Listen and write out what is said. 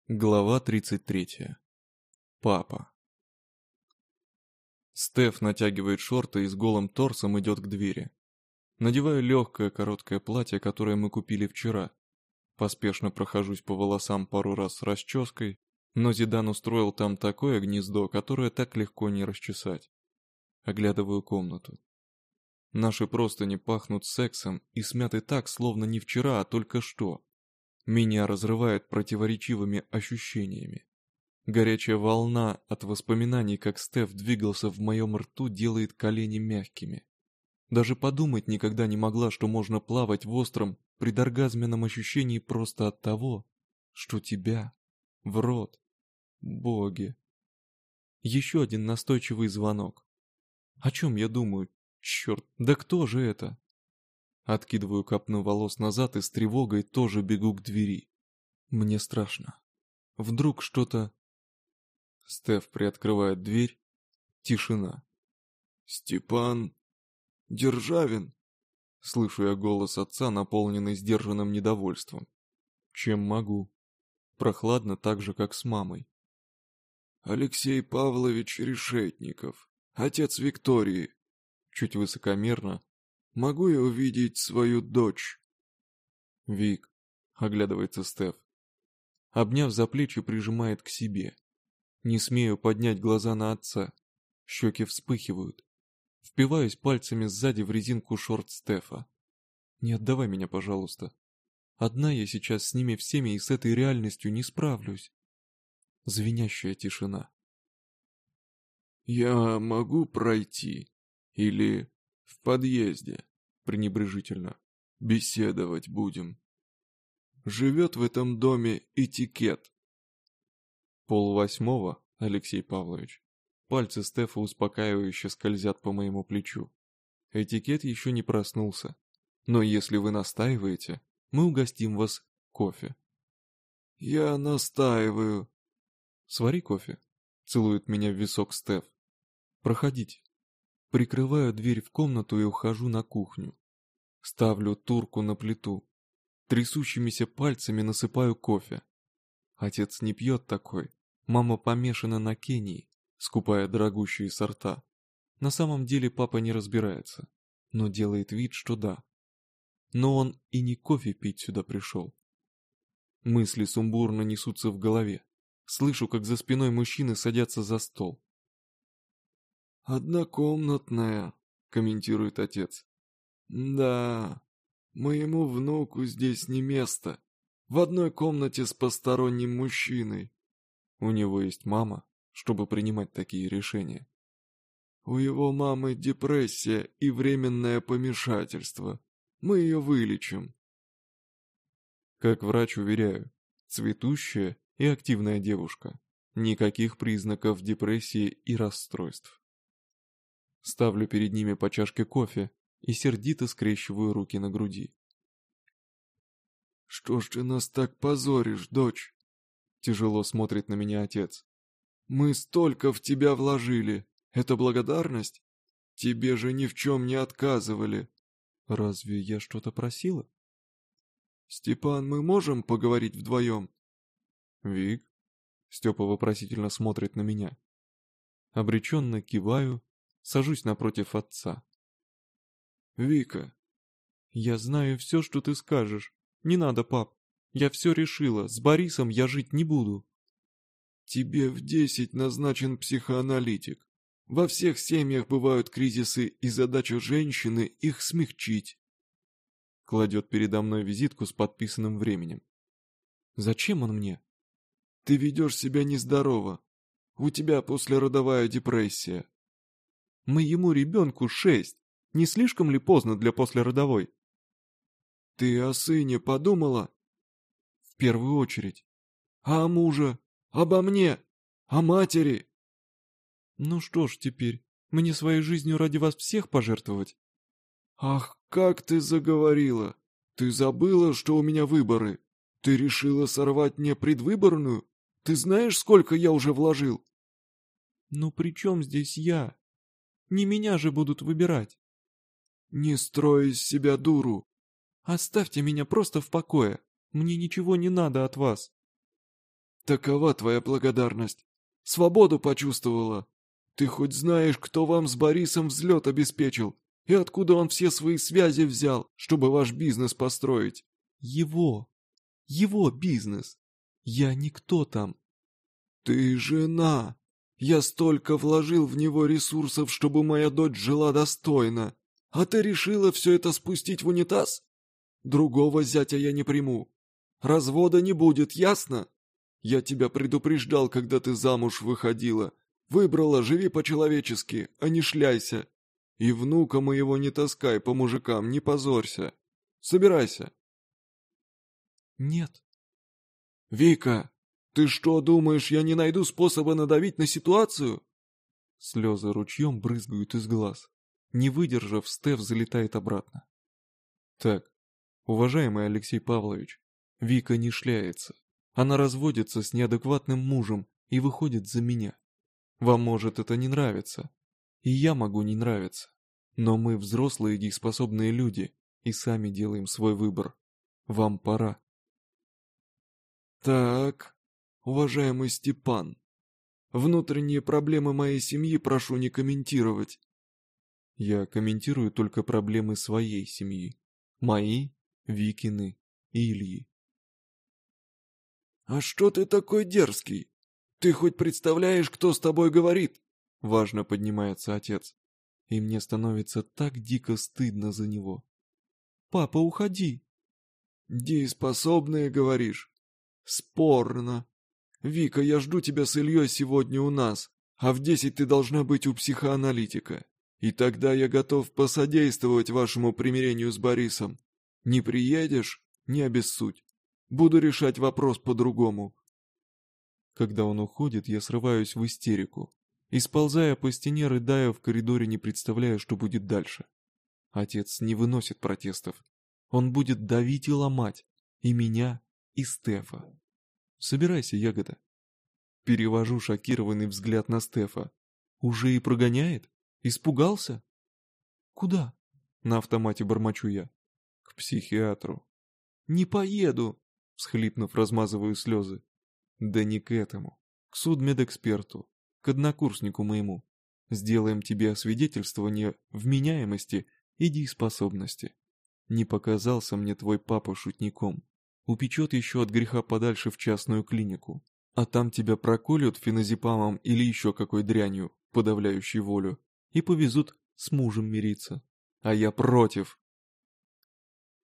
Глава 33. Папа. Стеф натягивает шорты и с голым торсом идет к двери. Надеваю легкое короткое платье, которое мы купили вчера. Поспешно прохожусь по волосам пару раз с расческой, но Зидан устроил там такое гнездо, которое так легко не расчесать. Оглядываю комнату. Наши простыни пахнут сексом и смяты так, словно не вчера, а только что. Меня разрывает противоречивыми ощущениями. Горячая волна от воспоминаний, как Стеф двигался в моем рту, делает колени мягкими. Даже подумать никогда не могла, что можно плавать в остром, предоргазменном ощущении просто от того, что тебя в рот. Боги. Еще один настойчивый звонок. О чем я думаю? Черт, да кто же это? Откидываю копну волос назад и с тревогой тоже бегу к двери. Мне страшно. Вдруг что-то... Стеф приоткрывает дверь. Тишина. «Степан Державин!» Слышу я голос отца, наполненный сдержанным недовольством. Чем могу? Прохладно так же, как с мамой. «Алексей Павлович Решетников, отец Виктории!» Чуть высокомерно. «Могу я увидеть свою дочь?» «Вик», — оглядывается Стеф. Обняв за плечи, прижимает к себе. Не смею поднять глаза на отца. Щеки вспыхивают. Впиваюсь пальцами сзади в резинку шорт Стефа. «Не отдавай меня, пожалуйста. Одна я сейчас с ними всеми и с этой реальностью не справлюсь». Звенящая тишина. «Я могу пройти? Или в подъезде?» Пренебрежительно. «Беседовать будем. Живет в этом доме этикет». 7:30, Алексей Павлович. Пальцы Стефа успокаивающе скользят по моему плечу. Этикет еще не проснулся. Но если вы настаиваете, мы угостим вас кофе. «Я настаиваю». «Свари кофе», — целует меня в висок Стеф. «Проходите». Прикрываю дверь в комнату и ухожу на кухню. Ставлю турку на плиту. Трясущимися пальцами насыпаю кофе. Отец не пьет такой. Мама помешана на Кении, скупая дорогущие сорта. На самом деле папа не разбирается, но делает вид, что да. Но он и не кофе пить сюда пришел. Мысли сумбурно несутся в голове. Слышу, как за спиной мужчины садятся за стол. «Однокомнатная», — комментирует отец. «Да, моему внуку здесь не место. В одной комнате с посторонним мужчиной». У него есть мама, чтобы принимать такие решения. «У его мамы депрессия и временное помешательство. Мы ее вылечим». Как врач уверяю, цветущая и активная девушка. Никаких признаков депрессии и расстройств. Ставлю перед ними по чашке кофе и сердито скрещиваю руки на груди. «Что ж ты нас так позоришь, дочь?» Тяжело смотрит на меня отец. «Мы столько в тебя вложили. Это благодарность? Тебе же ни в чем не отказывали». «Разве я что-то просила?» «Степан, мы можем поговорить вдвоем?» «Вик?» Степа вопросительно смотрит на меня. Обреченно киваю, сажусь напротив отца. «Вика». «Я знаю все, что ты скажешь. Не надо, пап. Я все решила, с Борисом я жить не буду». «Тебе в 10 назначен психоаналитик. Во всех семьях бывают кризисы, и задача женщины их смягчить». Кладет передо мной визитку с подписанным временем. «Зачем он мне?» «Ты ведешь себя нездорово. У тебя послеродовая депрессия». «Моему ребенку 6. Не слишком ли поздно для послеродовой?» «Ты о сыне подумала?» «В первую очередь». «А о муже? Обо мне? О матери?» «Ну что ж теперь, мне своей жизнью ради вас всех пожертвовать?» «Ах, как ты заговорила! Ты забыла, что у меня выборы? Ты решила сорвать мне предвыборную? Ты знаешь, сколько я уже вложил?» «Ну при чем здесь я? Не меня же будут выбирать». «Не строй из себя дуру». «Оставьте меня просто в покое. Мне ничего не надо от вас». Такова твоя благодарность. Свободу почувствовала. Ты хоть знаешь, кто вам с Борисом взлет обеспечил? И откуда он все свои связи взял, чтобы ваш бизнес построить? Его бизнес. Я никто там. Ты жена. Я столько вложил в него ресурсов, чтобы моя дочь жила достойно. А ты решила все это спустить в унитаз? Другого зятя я не приму. Развода не будет, ясно? Я тебя предупреждал, когда ты замуж выходила. Выбрала, живи по-человечески, а не шляйся. И внука моего не таскай по мужикам, не позорься. Собирайся. Нет. Вика, ты что, думаешь, я не найду способа надавить на ситуацию? Слезы ручьем брызгают из глаз. Не выдержав, Стеф залетает обратно. Так, уважаемый Алексей Павлович, Вика не шляется. Она разводится с неадекватным мужем и выходит за меня. Вам может это не нравиться. И я могу не нравиться. Но мы взрослые дееспособные люди и сами делаем свой выбор. Вам пора. Так, уважаемый Степан, внутренние проблемы моей семьи прошу не комментировать. Я комментирую только проблемы своей семьи. Мои, Викины и Ильи. А что ты такой дерзкий? Ты хоть представляешь, кто с тобой говорит? Важно поднимается отец. И мне становится так дико стыдно за него. Папа, уходи. Дееспособные, говоришь? Спорно. Вика, я жду тебя с Ильей сегодня у нас, а в 10 ты должна быть у психоаналитика. И тогда я готов посодействовать вашему примирению с Борисом. Не приедешь? Не обессудь. Буду решать вопрос по-другому. Когда он уходит, я срываюсь в истерику. И сползая по стене, рыдаю в коридоре, не представляя, что будет дальше. Отец не выносит протестов. Он будет давить и ломать. И меня, и Стефа. Собирайся, Ягода. Перевожу шокированный взгляд на Стефа. Уже и прогоняет? Испугался? Куда? На автомате бормочу я. К психиатру. Не поеду, всхлипнув, размазываю слезы. Да не к этому. К судмедэксперту. К однокурснику моему. Сделаем тебе освидетельствование вменяемости и дееспособности. Не показался мне твой папа шутником. Упечет еще от греха подальше в частную клинику. А там тебя проколют феназепамом или еще какой дрянью, подавляющей волю, и повезут с мужем мириться. А я против.